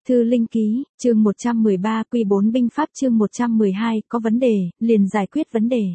Thư Linh Ký, chương 113, Quy 4 binh pháp chương 112, có vấn đề, liền giải quyết vấn đề.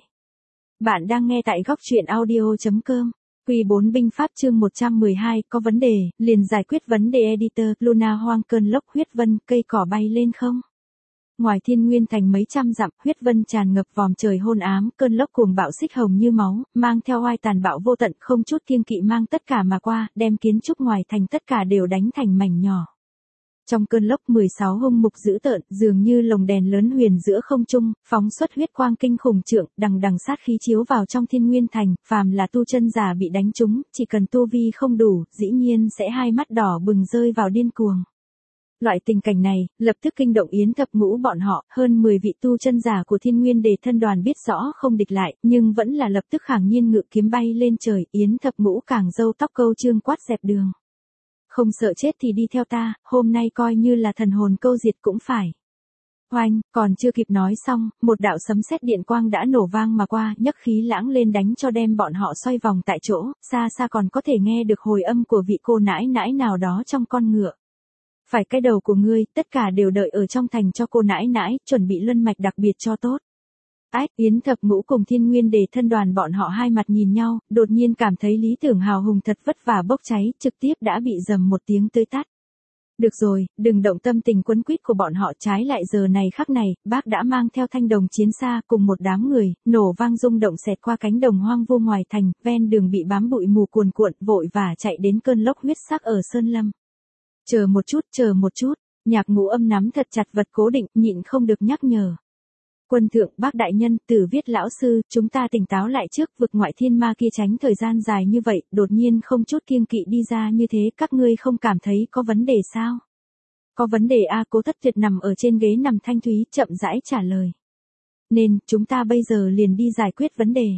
Bạn đang nghe tại góc truyện audio.com. Quy 4 binh pháp chương 112, có vấn đề, liền giải quyết vấn đề editor, Luna hoang cơn lốc huyết vân, cây cỏ bay lên không. Ngoài Thiên Nguyên thành mấy trăm dặm, huyết vân tràn ngập vòm trời hôn ám, cơn lốc cuồng bạo xích hồng như máu, mang theo oai tàn bạo vô tận, không chút kiêng kỵ mang tất cả mà qua, đem kiến trúc ngoài thành tất cả đều đánh thành mảnh nhỏ. Trong cơn lốc 16 hung mục dữ tợn, dường như lồng đèn lớn huyền giữa không trung, phóng xuất huyết quang kinh khủng trượng, đằng đằng sát khí chiếu vào trong Thiên Nguyên thành, phàm là tu chân giả bị đánh trúng, chỉ cần tu vi không đủ, dĩ nhiên sẽ hai mắt đỏ bừng rơi vào điên cuồng. Loại tình cảnh này, lập tức kinh động Yến Thập Ngũ bọn họ, hơn 10 vị tu chân giả của Thiên Nguyên Đề thân đoàn biết rõ không địch lại, nhưng vẫn là lập tức khẳng nhiên ngự kiếm bay lên trời, Yến Thập Ngũ càng râu tóc câu trương quát dẹp đường. Không sợ chết thì đi theo ta, hôm nay coi như là thần hồn câu diệt cũng phải. Oanh, còn chưa kịp nói xong, một đạo sấm sét điện quang đã nổ vang mà qua, nhấc khí lãng lên đánh cho đem bọn họ xoay vòng tại chỗ, xa xa còn có thể nghe được hồi âm của vị cô nãi nãi nào đó trong con ngựa. Phải cái đầu của ngươi, tất cả đều đợi ở trong thành cho cô nãi nãi, chuẩn bị luân mạch đặc biệt cho tốt. Ách, Yến Thập Ngũ cùng Thiên Nguyên Đề thân đoàn bọn họ hai mặt nhìn nhau, đột nhiên cảm thấy lý tưởng hào hùng thật vất vả bốc cháy, trực tiếp đã bị dầm một tiếng tươi tắt. Được rồi, đừng động tâm tình quấn quýt của bọn họ, trái lại giờ này khắc này, bác đã mang theo thanh đồng chiến xa cùng một đám người, nổ vang rung động xẹt qua cánh đồng hoang vu ngoài thành, ven đường bị bám bụi mù cuồn cuộn, vội và chạy đến cơn lốc huyết sắc ở Sơn Lâm. Chờ một chút, Nhạc Ngũ Âm nắm thật chặt vật cố định, nhịn không được nhắc nhở. Quân thượng, bác đại nhân, Tử Viết lão sư, chúng ta tỉnh táo lại trước, vực ngoại thiên ma kia tránh thời gian dài như vậy, đột nhiên không chút kiêng kỵ đi ra như thế, các ngươi không cảm thấy có vấn đề sao? Có vấn đề a, Cố Thất Tuyệt nằm ở trên ghế nằm thanh thúy, chậm rãi trả lời. Nên, chúng ta bây giờ liền đi giải quyết vấn đề.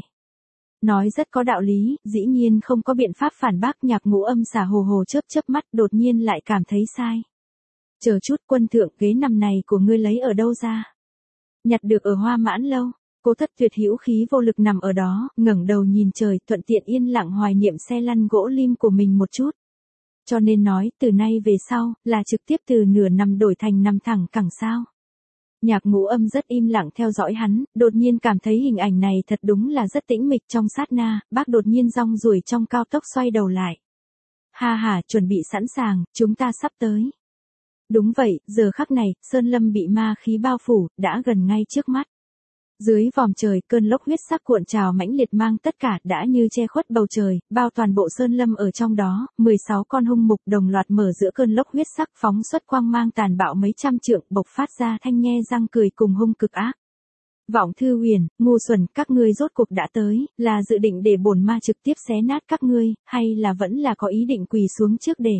Nói rất có đạo lý, dĩ nhiên không có biện pháp phản bác. Nhạc Ngũ Âm xả hồ hồ chớp chớp mắt, đột nhiên lại cảm thấy sai. Chờ chút, quân thượng, ghế nằm này của ngươi lấy ở đâu ra? Nhặt được ở Hoa Mãn lâu. Cố Thất Tuyệt hữu khí vô lực nằm ở đó, ngẩng đầu nhìn trời, thuận tiện yên lặng hoài niệm xe lăn gỗ lim của mình một chút. Cho nên nói, từ nay về sau, là trực tiếp từ nửa nằm đổi thành nằm thẳng cẳng sao. Nhạc Ngũ Âm rất im lặng theo dõi hắn, đột nhiên cảm thấy hình ảnh này thật đúng là rất tĩnh mịch. Trong sát na, bác đột nhiên rong ruổi trong cao tốc xoay đầu lại. Ha ha, chuẩn bị sẵn sàng, chúng ta sắp tới. Đúng vậy, giờ khắc này, Sơn Lâm bị ma khí bao phủ, đã gần ngay trước mắt. Dưới vòm trời, cơn lốc huyết sắc cuộn trào mãnh liệt mang tất cả, đã như che khuất bầu trời, bao toàn bộ Sơn Lâm ở trong đó, 16 con hung mục đồng loạt mở giữa cơn lốc huyết sắc phóng xuất quang mang tàn bạo mấy trăm trượng, bộc phát ra thanh nhe răng cười cùng hung cực ác. Vọng Thư Huyền, ngu xuẩn, các ngươi rốt cuộc đã tới, là dự định để bổn ma trực tiếp xé nát các ngươi, hay là vẫn là có ý định quỳ xuống trước để.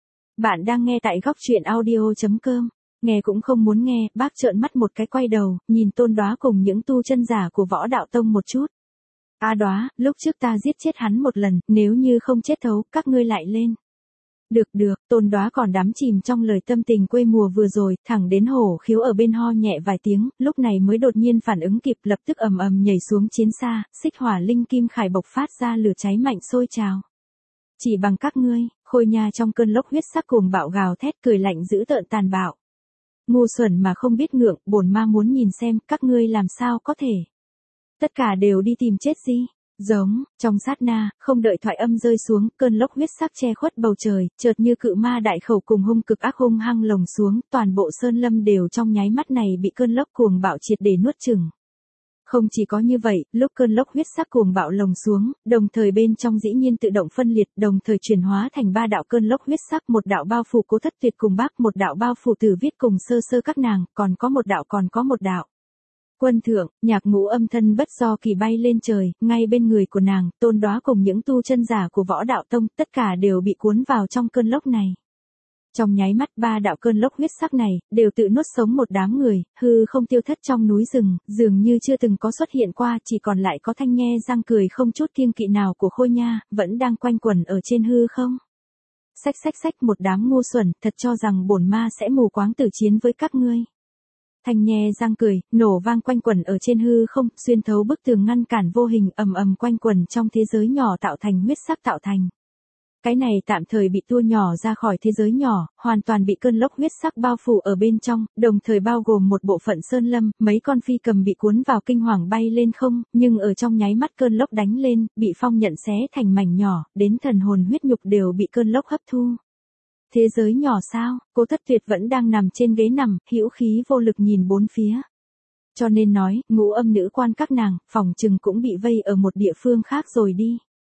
Bạn đang nghe tại góc truyện audio.com. Nghe cũng không muốn nghe, bác trợn mắt một cái quay đầu, nhìn Tôn Đoá cùng những tu chân giả của Võ Đạo Tông một chút. A Đoá, lúc trước ta giết chết hắn một lần, nếu như không chết thấu, các ngươi lại lên. Được, Tôn Đoá còn đắm chìm trong lời tâm tình quê mùa vừa rồi, thẳng đến Hổ Khiếu ở bên ho nhẹ vài tiếng, lúc này mới đột nhiên phản ứng kịp, lập tức ầm ầm nhảy xuống chiến xa, xích hỏa linh kim khải bộc phát ra lửa cháy mạnh sôi trào. Chỉ bằng các ngươi, Khôi Nha trong cơn lốc huyết sắc cuồng bạo gào thét cười lạnh dữ tợn tàn bạo. Ngu xuẩn mà không biết ngượng, bổn ma muốn nhìn xem các ngươi làm sao có thể. Tất cả đều đi tìm chết gì. Giống, trong sát na, không đợi thoại âm rơi xuống, cơn lốc huyết sắc che khuất bầu trời, chợt như cự ma đại khẩu cùng hung cực ác hung hăng lồng xuống, toàn bộ Sơn Lâm đều trong nháy mắt này bị cơn lốc cuồng bạo triệt để nuốt chửng. Không chỉ có như vậy, lúc cơn lốc huyết sắc cuồng bạo lồng xuống, đồng thời bên trong dĩ nhiên tự động phân liệt, đồng thời chuyển hóa thành 3 đạo cơn lốc huyết sắc, một đạo bao phủ Cố Thất Tuyệt cùng bác, một đạo bao phủ Tử Viết cùng sơ sơ các nàng, còn có một đạo. Quân thượng, Nhạc Ngũ Âm thân bất do kỳ bay lên trời, ngay bên người của nàng, Tôn Đoá cùng những tu chân giả của Võ Đạo Tông, tất cả đều bị cuốn vào trong cơn lốc này. Trong nháy mắt 3 đạo cơn lốc huyết sắc này, đều tự nuốt sống một đám người, hư không tiêu thất trong núi rừng, dường như chưa từng có xuất hiện qua, chỉ còn lại có thanh nhe răng cười không chút kiêng kỵ nào của Khôi Nha, vẫn đang quanh quẩn ở trên hư không. Xách, một đám ngu xuẩn, thật cho rằng bổn ma sẽ mù quáng tử chiến với các ngươi. Thanh nhe răng cười, nổ vang quanh quẩn ở trên hư không, xuyên thấu bức tường ngăn cản vô hình ầm ầm quanh quẩn trong thế giới nhỏ tạo thành huyết sắc tạo thành. Cái này tạm thời bị tua nhỏ ra khỏi thế giới nhỏ, hoàn toàn bị cơn lốc huyết sắc bao phủ ở bên trong, đồng thời bao gồm một bộ phận sơn lâm, mấy con phi cầm bị cuốn vào kinh hoàng bay lên không, nhưng ở trong nháy mắt cơn lốc đánh lên, bị phong nhận xé thành mảnh nhỏ, đến thần hồn huyết nhục đều bị cơn lốc hấp thu. Thế giới nhỏ sao? Cố Thất Tuyệt vẫn đang nằm trên ghế nằm, hữu khí vô lực nhìn bốn phía. Cho nên nói, ngũ âm nữ quan các nàng, phòng chừng cũng bị vây ở một địa phương khác rồi đi.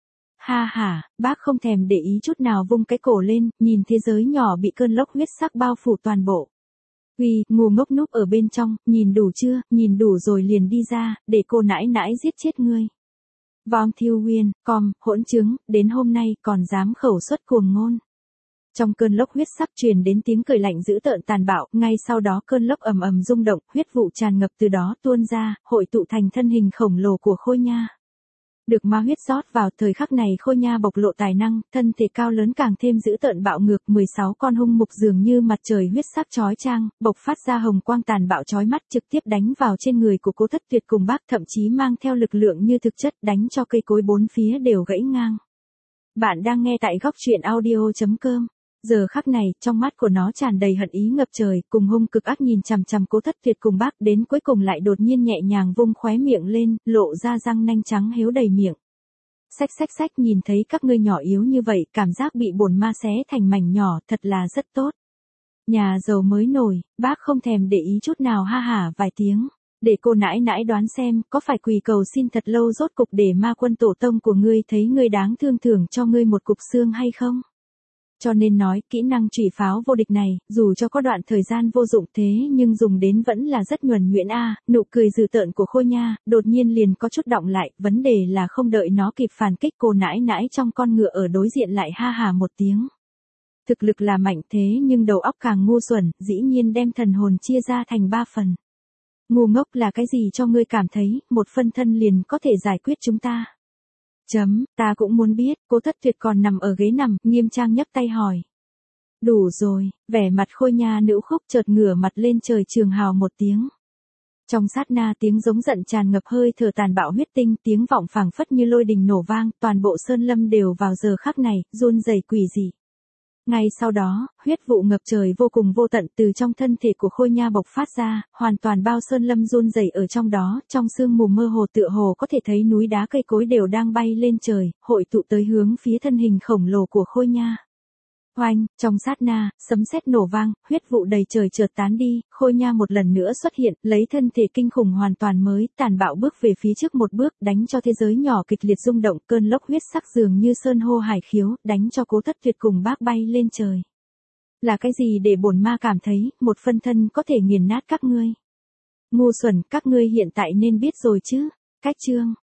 Ha ha, bác không thèm để ý chút nào vung cái cổ lên, nhìn thế giới nhỏ bị cơn lốc huyết sắc bao phủ toàn bộ. Uy, ngu ngốc núp ở bên trong, nhìn đủ chưa, nhìn đủ rồi liền đi ra, để cô nãi nãi giết chết ngươi. Vong Thiêu Nguyên, hỗn chứng, đến hôm nay còn dám khẩu xuất cuồng ngôn. Trong cơn lốc huyết sắc truyền đến tiếng cười lạnh dữ tợn tàn bạo, ngay sau đó cơn lốc ầm ầm rung động, huyết vụ tràn ngập từ đó tuôn ra, hội tụ thành thân hình khổng lồ của Khôi Nha. Được ma huyết rót vào thời khắc này Khôi Nha bộc lộ tài năng, thân thể cao lớn càng thêm dữ tợn bạo ngược, 16 con hung mục dường như mặt trời huyết sắc chói chang, bộc phát ra hồng quang tàn bạo chói mắt trực tiếp đánh vào trên người của Cố Thất Tuyệt cùng bác, thậm chí mang theo lực lượng như thực chất đánh cho cây cối bốn phía đều gãy ngang. Bạn đang nghe tại góc truyện audio.com. Giờ khắc này, trong mắt của nó tràn đầy hận ý ngập trời, cùng hung cực ác nhìn chằm chằm Cố Thất Tuyệt cùng bác, đến cuối cùng lại đột nhiên nhẹ nhàng vung khóe miệng lên, lộ ra răng nanh trắng héo đầy miệng. Xách nhìn thấy các ngươi nhỏ yếu như vậy, cảm giác bị bổn ma xé thành mảnh nhỏ, thật là rất tốt. Nhà giàu mới nổi, bác không thèm để ý chút nào ha hả vài tiếng. Để cô nãi nãi đoán xem, có phải quỳ cầu xin thật lâu rốt cục để ma quân tổ tông của ngươi thấy ngươi đáng thương thưởng cho ngươi một cục xương hay không? Cho nên nói, kỹ năng trụy pháo vô địch này, dù cho có đoạn thời gian vô dụng thế nhưng dùng đến vẫn là rất nhuần nhuyễn a. Nụ cười dữ tợn của Khôi Nha, đột nhiên liền có chút động lại, vấn đề là không đợi nó kịp phản kích cô nãi nãi trong con ngựa ở đối diện lại ha hà một tiếng. Thực lực là mạnh thế nhưng đầu óc càng ngu xuẩn, dĩ nhiên đem thần hồn chia ra thành 3 phần. Ngu ngốc là cái gì cho ngươi cảm thấy, một phân thân liền có thể giải quyết chúng ta? Ta cũng muốn biết, Cố Thất Tuyệt còn nằm ở ghế nằm, nghiêm trang nhấc tay hỏi. Đủ rồi, vẻ mặt Khôi Nha nữ khúc chợt ngửa mặt lên trời trường hào một tiếng. Trong sát na tiếng giống giận tràn ngập hơi thở tàn bạo huyết tinh, tiếng vọng phảng phất như lôi đình nổ vang, toàn bộ sơn lâm đều vào giờ khắc này, run rẩy quỷ dị. Ngay sau đó, huyết vụ ngập trời vô cùng vô tận từ trong thân thể của Khôi Nha bộc phát ra, hoàn toàn bao sơn lâm run rẩy ở trong đó, trong sương mù mơ hồ tựa hồ có thể thấy núi đá cây cối đều đang bay lên trời, hội tụ tới hướng phía thân hình khổng lồ của Khôi Nha. Oanh, trong sát na, sấm sét nổ vang, huyết vụ đầy trời chợt tán đi, Khôi Nha một lần nữa xuất hiện, lấy thân thể kinh khủng hoàn toàn mới, tàn bạo bước về phía trước một bước, đánh cho thế giới nhỏ kịch liệt rung động, cơn lốc huyết sắc dường như sơn hô hải khiếu, đánh cho Cố Thất Tuyệt cùng bác bay lên trời. Là cái gì để bổn ma cảm thấy, một phân thân có thể nghiền nát các ngươi? Ngu xuẩn, các ngươi hiện tại nên biết rồi chứ? Cách chương